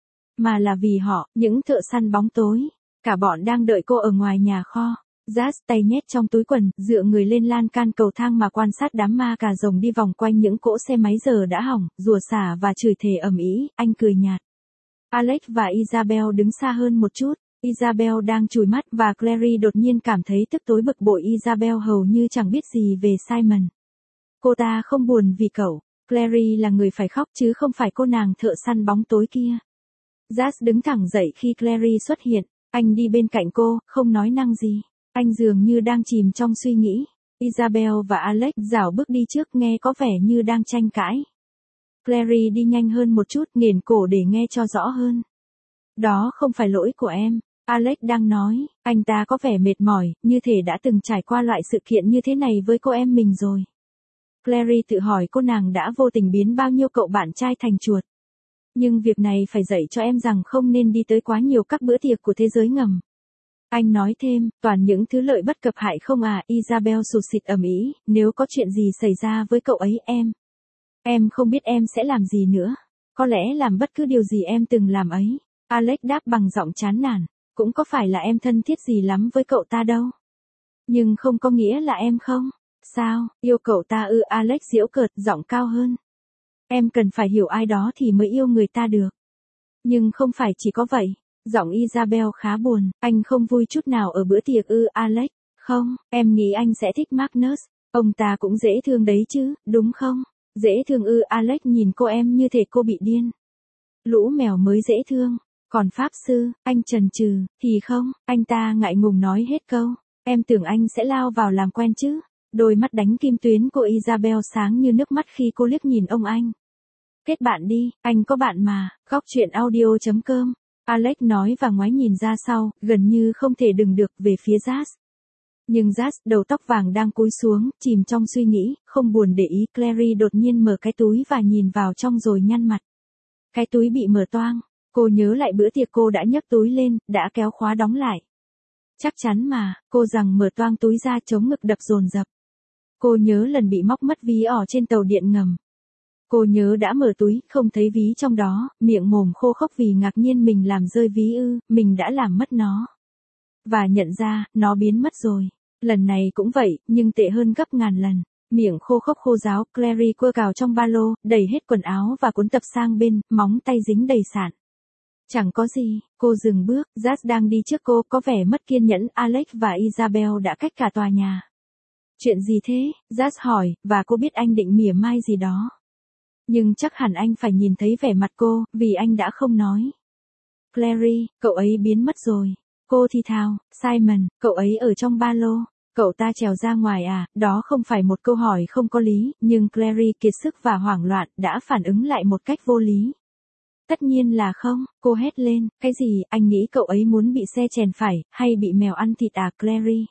Mà là vì họ, những thợ săn bóng tối. Cả bọn đang đợi cô ở ngoài nhà kho. Jas tay nhét trong túi quần, dựa người lên lan can cầu thang mà quan sát đám ma cà rồng đi vòng quanh những cỗ xe máy giờ đã hỏng, rùa xả và chửi thề ầm ĩ. Anh cười nhạt. Alex và Isabel đứng xa hơn một chút. Isabel đang chùi mắt và Clary đột nhiên cảm thấy tức tối bực bội. Isabel hầu như chẳng biết gì về Simon. Cô ta không buồn vì cậu. Clary là người phải khóc chứ không phải cô nàng thợ săn bóng tối kia. Jas đứng thẳng dậy khi Clary xuất hiện. Anh đi bên cạnh cô, không nói năng gì. Anh dường như đang chìm trong suy nghĩ. Isabel và Alex rảo bước đi trước nghe có vẻ như đang tranh cãi. Clary đi nhanh hơn một chút, nghển cổ để nghe cho rõ hơn. Đó không phải lỗi của em. Alex đang nói, anh ta có vẻ mệt mỏi, như thể đã từng trải qua loại sự kiện như thế này với cô em mình rồi. Clary tự hỏi cô nàng đã vô tình biến bao nhiêu cậu bạn trai thành chuột. Nhưng việc này phải dạy cho em rằng không nên đi tới quá nhiều các bữa tiệc của thế giới ngầm. Anh nói thêm, toàn những thứ lợi bất cập hại không à. Isabel sụt sịt ầm ĩ, nếu có chuyện gì xảy ra với cậu ấy em không biết em sẽ làm gì nữa. Có lẽ làm bất cứ điều gì em từng làm ấy. Alex đáp bằng giọng chán nản, cũng có phải là em thân thiết gì lắm với cậu ta đâu. Nhưng không có nghĩa là em không. Sao, yêu cậu ta ư? Alex giễu cợt, giọng cao hơn. Em cần phải hiểu ai đó thì mới yêu người ta được. Nhưng không phải chỉ có vậy. Giọng Isabel khá buồn, anh không vui chút nào ở bữa tiệc ư? Alex, không, em nghĩ anh sẽ thích Magnus. Ông ta cũng dễ thương đấy chứ, đúng không? Dễ thương ư? Alex nhìn cô em như thể cô bị điên. Lũ mèo mới dễ thương. Còn pháp sư, anh chần chừ, thì không, anh ta ngại ngùng nói hết câu. Em tưởng anh sẽ lao vào làm quen chứ. Đôi mắt đánh kim tuyến của Isabel sáng như nước mắt khi cô liếc nhìn ông anh. Kết bạn đi, anh có bạn mà. Góc truyện audio.com. Alex nói và ngoái nhìn ra sau, gần như không thể đừng được về phía Jas. Nhưng Jas, đầu tóc vàng đang cúi xuống, chìm trong suy nghĩ, không buồn để ý. Clary đột nhiên mở cái túi và nhìn vào trong rồi nhăn mặt. Cái túi bị mở toang. Cô nhớ lại bữa tiệc cô đã nhấc túi lên, đã kéo khóa đóng lại. Chắc chắn mà, cô rằng mở toang túi ra chống ngực đập dồn dập. Cô nhớ lần bị móc mất ví ở trên tàu điện ngầm. Cô nhớ đã mở túi, không thấy ví trong đó, miệng mồm khô khốc vì ngạc nhiên mình làm rơi ví ư, mình đã làm mất nó. Và nhận ra, nó biến mất rồi. Lần này cũng vậy, nhưng tệ hơn gấp ngàn lần. Miệng khô khốc khô ráo, Clary quơ cào trong ba lô, đẩy hết quần áo và cuốn tập sang bên, móng tay dính đầy sạn. Chẳng có gì, cô dừng bước, Jas đang đi trước cô, có vẻ mất kiên nhẫn. Alex và Isabel đã cách cả tòa nhà. Chuyện gì thế? Jas hỏi, và cô biết anh định mỉa mai gì đó. Nhưng chắc hẳn anh phải nhìn thấy vẻ mặt cô, vì anh đã không nói. Clary, cậu ấy biến mất rồi. Cô thì thào, Simon, cậu ấy ở trong ba lô. Cậu ta trèo ra ngoài à? Đó không phải một câu hỏi không có lý, nhưng Clary kiệt sức và hoảng loạn, đã phản ứng lại một cách vô lý. Tất nhiên là không, cô hét lên, cái gì, anh nghĩ cậu ấy muốn bị xe chèn phải, hay bị mèo ăn thịt à? Clary.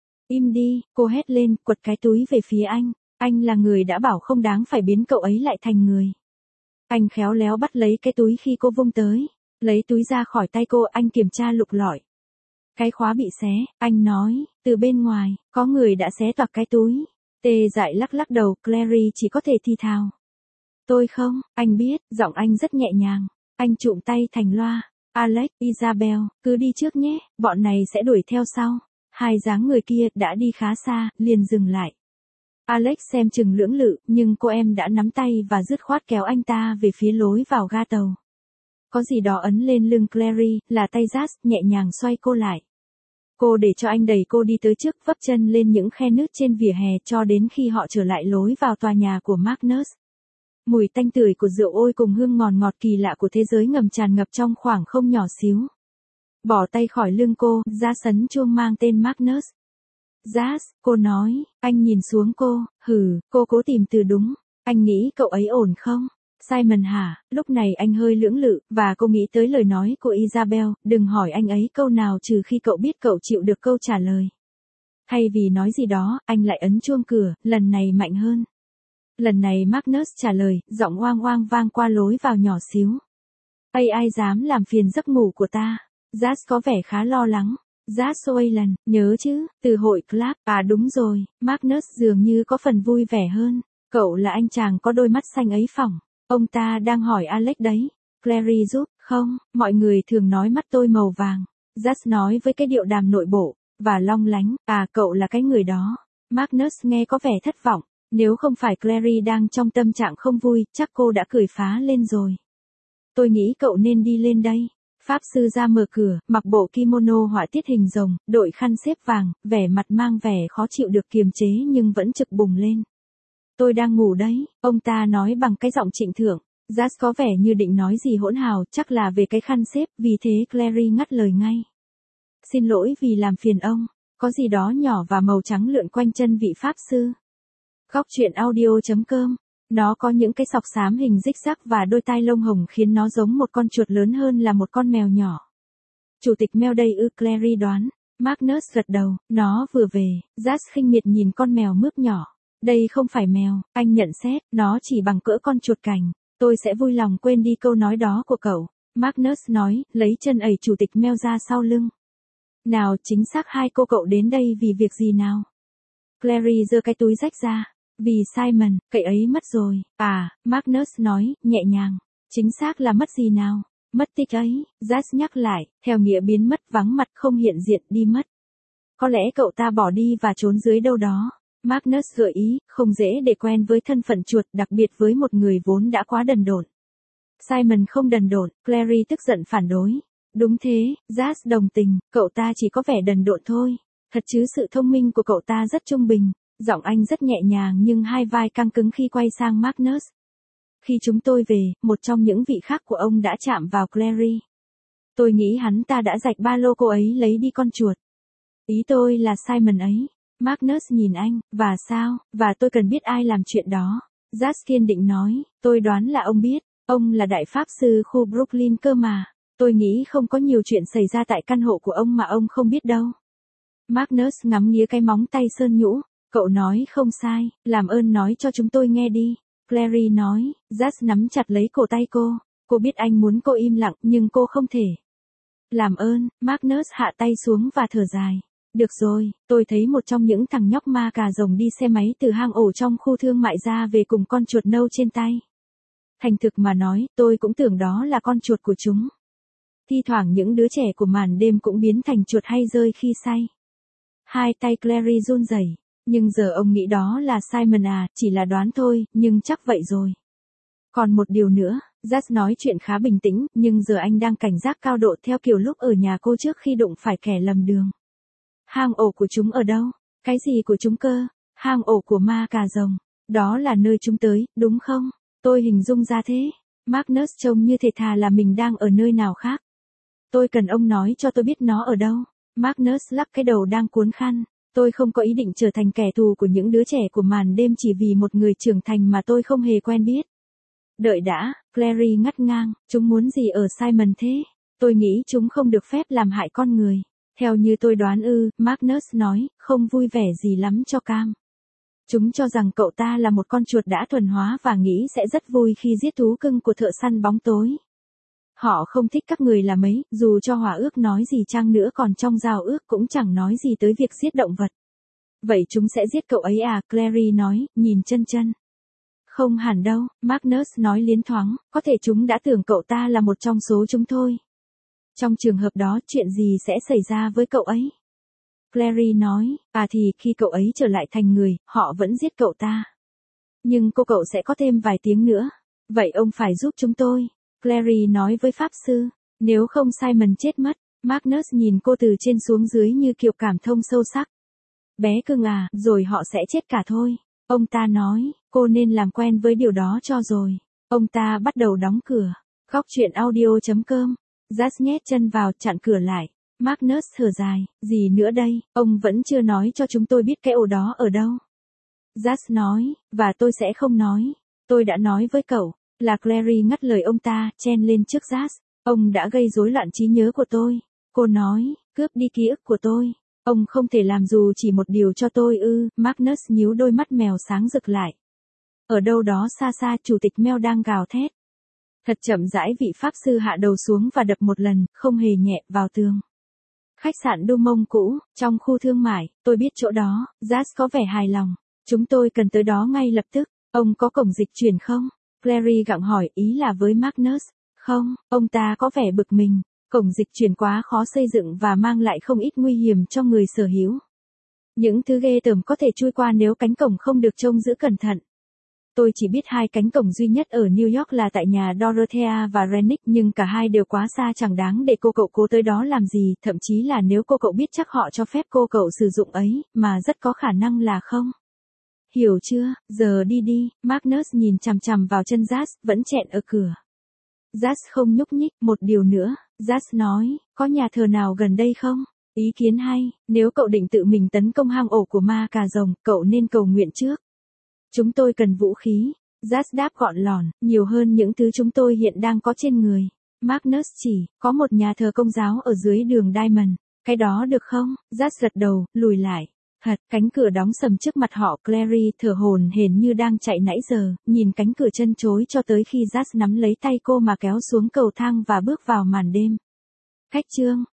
Im đi, cô hét lên, quật cái túi về phía anh. Anh là người đã bảo không đáng phải biến cậu ấy lại thành người. Anh khéo léo bắt lấy cái túi khi cô vung tới. Lấy túi ra khỏi tay cô, anh kiểm tra lục lọi. Cái khóa bị xé, anh nói, từ bên ngoài, có người đã xé toạc cái túi. Tê dại lắc lắc đầu, Clary chỉ có thể thì thào. Tôi không, anh biết, giọng anh rất nhẹ nhàng. Anh trụm tay thành loa. Alex, Isabel, cứ đi trước nhé, bọn này sẽ đuổi theo sau. Hai dáng người kia đã đi khá xa, liền dừng lại. Alex xem chừng lưỡng lự, nhưng cô em đã nắm tay và dứt khoát kéo anh ta về phía lối vào ga tàu. Có gì đó ấn lên lưng Clary, là tay Jas, nhẹ nhàng xoay cô lại. Cô để cho anh đẩy cô đi tới trước, vấp chân lên những khe nứt trên vỉa hè cho đến khi họ trở lại lối vào tòa nhà của Magnus. Mùi tanh tưởi của rượu ôi cùng hương ngọt ngọt kỳ lạ của thế giới ngầm tràn ngập trong khoảng không nhỏ xíu. Bỏ tay khỏi lưng cô, ra sấn chuông mang tên Magnus. Jas, cô nói, anh nhìn xuống cô, cô cố tìm từ đúng. Anh nghĩ cậu ấy ổn không? Simon hả? Lúc này anh hơi lưỡng lự, và cô nghĩ tới lời nói của Isabel, đừng hỏi anh ấy câu nào trừ khi cậu biết cậu chịu được câu trả lời. Thay vì nói gì đó, anh lại ấn chuông cửa, lần này mạnh hơn. Lần này Magnus trả lời, giọng oang oang vang qua lối vào nhỏ xíu. Ai dám làm phiền giấc ngủ của ta? Jas có vẻ khá lo lắng. Jas Wayland, nhớ chứ, từ hội club, à đúng rồi, Magnus dường như có phần vui vẻ hơn. Cậu là anh chàng có đôi mắt xanh ấy phỏng. Ông ta đang hỏi Alex đấy. Clary giúp, không, mọi người thường nói mắt tôi màu vàng. Jas nói với cái điệu đàm nội bộ, và long lánh, à cậu là cái người đó. Magnus nghe có vẻ thất vọng. Nếu không phải Clary đang trong tâm trạng không vui, chắc cô đã cười phá lên rồi. tôi nghĩ cậu nên đi lên đây. Pháp sư ra mở cửa, mặc bộ kimono họa tiết hình rồng, đội khăn xếp vàng, vẻ mặt mang vẻ khó chịu được kiềm chế nhưng vẫn trực bùng lên. Tôi đang ngủ đấy, ông ta nói bằng cái giọng trịnh thượng. Jas có vẻ như định nói gì hỗn hào, chắc là về cái khăn xếp, vì thế Clary ngắt lời ngay. Xin lỗi vì làm phiền ông, có gì đó nhỏ và màu trắng lượn quanh chân vị pháp sư. Góc truyện audio.com. Nó có những cái sọc xám hình rích rắc và đôi tai lông hồng khiến nó giống một con chuột lớn hơn là một con mèo nhỏ. Chủ tịch mèo đây ư, Clary đoán. Magnus gật đầu, nó vừa về. Jas khinh miệt nhìn con mèo mướp nhỏ. Đây không phải mèo, anh nhận xét, nó chỉ bằng cỡ con chuột cảnh. Tôi sẽ vui lòng quên đi câu nói đó của cậu. Magnus nói, lấy chân ẩy chủ tịch mèo ra sau lưng. Nào, chính xác hai cô cậu đến đây vì việc gì nào? Clary giơ cái túi rách ra. Vì Simon, cậy ấy mất rồi. À, Magnus nói, nhẹ nhàng. Chính xác là mất gì nào? Mất tích ấy, Jas nhắc lại, theo nghĩa biến mất, vắng mặt, không hiện diện, đi mất. Có lẽ cậu ta bỏ đi và trốn dưới đâu đó. Magnus gợi ý, không dễ để quen với thân phận chuột, đặc biệt với một người vốn đã quá đần độn. Simon không đần độn, Clary tức giận phản đối. Đúng thế, Jas đồng tình, cậu ta chỉ có vẻ đần độn thôi. Thật chứ sự thông minh của cậu ta rất trung bình. Giọng anh rất nhẹ nhàng nhưng hai vai căng cứng khi quay sang Magnus. Khi chúng tôi về, một trong những vị khác của ông đã chạm vào Clary. Tôi nghĩ hắn ta đã rạch ba lô cô ấy lấy đi con chuột. Ý tôi là Simon ấy. Magnus nhìn anh, và sao, và tôi cần biết ai làm chuyện đó. Jas kiên định nói, tôi đoán là ông biết, ông là đại pháp sư khu Brooklyn cơ mà. Tôi nghĩ không có nhiều chuyện xảy ra tại căn hộ của ông mà ông không biết đâu. Magnus ngắm nghía cái móng tay sơn nhũ. Cậu nói không sai, làm ơn nói cho chúng tôi nghe đi. Clary nói, Jas nắm chặt lấy cổ tay cô. Cô biết anh muốn cô im lặng nhưng cô không thể. Làm ơn, Magnus hạ tay xuống và thở dài. Được rồi, tôi thấy một trong những thằng nhóc ma cà rồng đi xe máy từ hang ổ trong khu thương mại ra về cùng con chuột nâu trên tay. Thành thực mà nói, tôi cũng tưởng đó là con chuột của chúng. Thi thoảng những đứa trẻ của màn đêm cũng biến thành chuột hay rơi khi say. Hai tay Clary run rẩy. Nhưng giờ ông nghĩ đó là Simon à, chỉ là đoán thôi, nhưng chắc vậy rồi. Còn một điều nữa, Jas nói chuyện khá bình tĩnh, nhưng giờ anh đang cảnh giác cao độ theo kiểu lúc ở nhà cô trước khi đụng phải kẻ lầm đường. Hang ổ của chúng ở đâu? Cái gì của chúng cơ? Hang ổ của ma cà rồng. Đó là nơi chúng tới, đúng không? Tôi hình dung ra thế. Magnus trông như thể thà là mình đang ở nơi nào khác. Tôi cần ông nói cho tôi biết nó ở đâu. Magnus lắc cái đầu đang cuốn khăn. Tôi không có ý định trở thành kẻ thù của những đứa trẻ của màn đêm chỉ vì một người trưởng thành mà tôi không hề quen biết. Đợi đã, Clary ngắt ngang, chúng muốn gì ở Simon thế? Tôi nghĩ chúng không được phép làm hại con người. Theo như tôi đoán Magnus nói, không vui vẻ gì lắm cho Cam. Chúng cho rằng cậu ta là một con chuột đã thuần hóa và nghĩ sẽ rất vui khi giết thú cưng của thợ săn bóng tối. Họ không thích các người là mấy, dù cho hòa ước nói gì chăng nữa còn trong giao ước cũng chẳng nói gì tới việc giết động vật. Vậy chúng sẽ giết cậu ấy à, Clary nói, nhìn chân chân. Không hẳn đâu, Magnus nói liến thoáng, có thể chúng đã tưởng cậu ta là một trong số chúng thôi. Trong trường hợp đó chuyện gì sẽ xảy ra với cậu ấy? Clary nói, thì khi cậu ấy trở lại thành người, họ vẫn giết cậu ta. Nhưng cậu sẽ có thêm vài tiếng nữa. Vậy ông phải giúp chúng tôi. Clary nói với pháp sư, nếu không Simon chết mất. Magnus nhìn cô từ trên xuống dưới như kiểu cảm thông sâu sắc. Bé cưng à, rồi họ sẽ chết cả thôi. Ông ta nói, cô nên làm quen với điều đó cho rồi. Ông ta bắt đầu đóng cửa. Góc truyện audio.com. Jas nhét chân vào chặn cửa lại. Magnus thở dài, gì nữa đây, ông vẫn chưa nói cho chúng tôi biết cái ổ đó ở đâu. Jas nói, và tôi sẽ không nói. Tôi đã nói với cậu. Là Clary ngắt lời ông ta, chen lên trước Jas. Ông đã gây rối loạn trí nhớ của tôi. Cô nói, cướp đi ký ức của tôi. Ông không thể làm dù chỉ một điều cho tôi Magnus nhíu đôi mắt mèo sáng rực lại. Ở đâu đó xa xa chủ tịch mèo đang gào thét. Thật chậm rãi vị pháp sư hạ đầu xuống và đập một lần, không hề nhẹ, vào tường. Khách sạn Du Mông cũ, trong khu thương mại, tôi biết chỗ đó, Jas có vẻ hài lòng. Chúng tôi cần tới đó ngay lập tức. Ông có cổng dịch chuyển không? Clary gặng hỏi, ý là với Magnus. Không, ông ta có vẻ bực mình. Cổng dịch chuyển quá khó xây dựng và mang lại không ít nguy hiểm cho người sở hữu. Những thứ ghê tởm có thể chui qua nếu cánh cổng không được trông giữ cẩn thận. Tôi chỉ biết hai cánh cổng duy nhất ở New York là tại nhà Dorothea và Rennick, nhưng cả hai đều quá xa, chẳng đáng để cô cậu cố tới đó làm gì, thậm chí là nếu cô cậu biết chắc họ cho phép cô cậu sử dụng ấy, mà rất có khả năng là không. Hiểu chưa, giờ đi đi. Magnus nhìn chằm chằm vào chân Jazz, vẫn chẹn ở cửa. Jazz không nhúc nhích. Một điều nữa, Jazz nói, có nhà thờ nào gần đây không? Ý kiến hay, nếu cậu định tự mình tấn công hang ổ của ma cà rồng, cậu nên cầu nguyện trước. Chúng tôi cần vũ khí. Jazz đáp gọn lỏn, nhiều hơn những thứ chúng tôi hiện đang có trên người. Magnus chỉ, có một nhà thờ Công giáo ở dưới đường Diamond. Cái đó được không? Jazz gật đầu, lùi lại. Thật, cánh cửa đóng sầm trước mặt họ. Clary thở hổn hển như đang chạy nãy giờ, nhìn cánh cửa chân chối cho tới khi Jazz nắm lấy tay cô mà kéo xuống cầu thang và bước vào màn đêm. Cách chương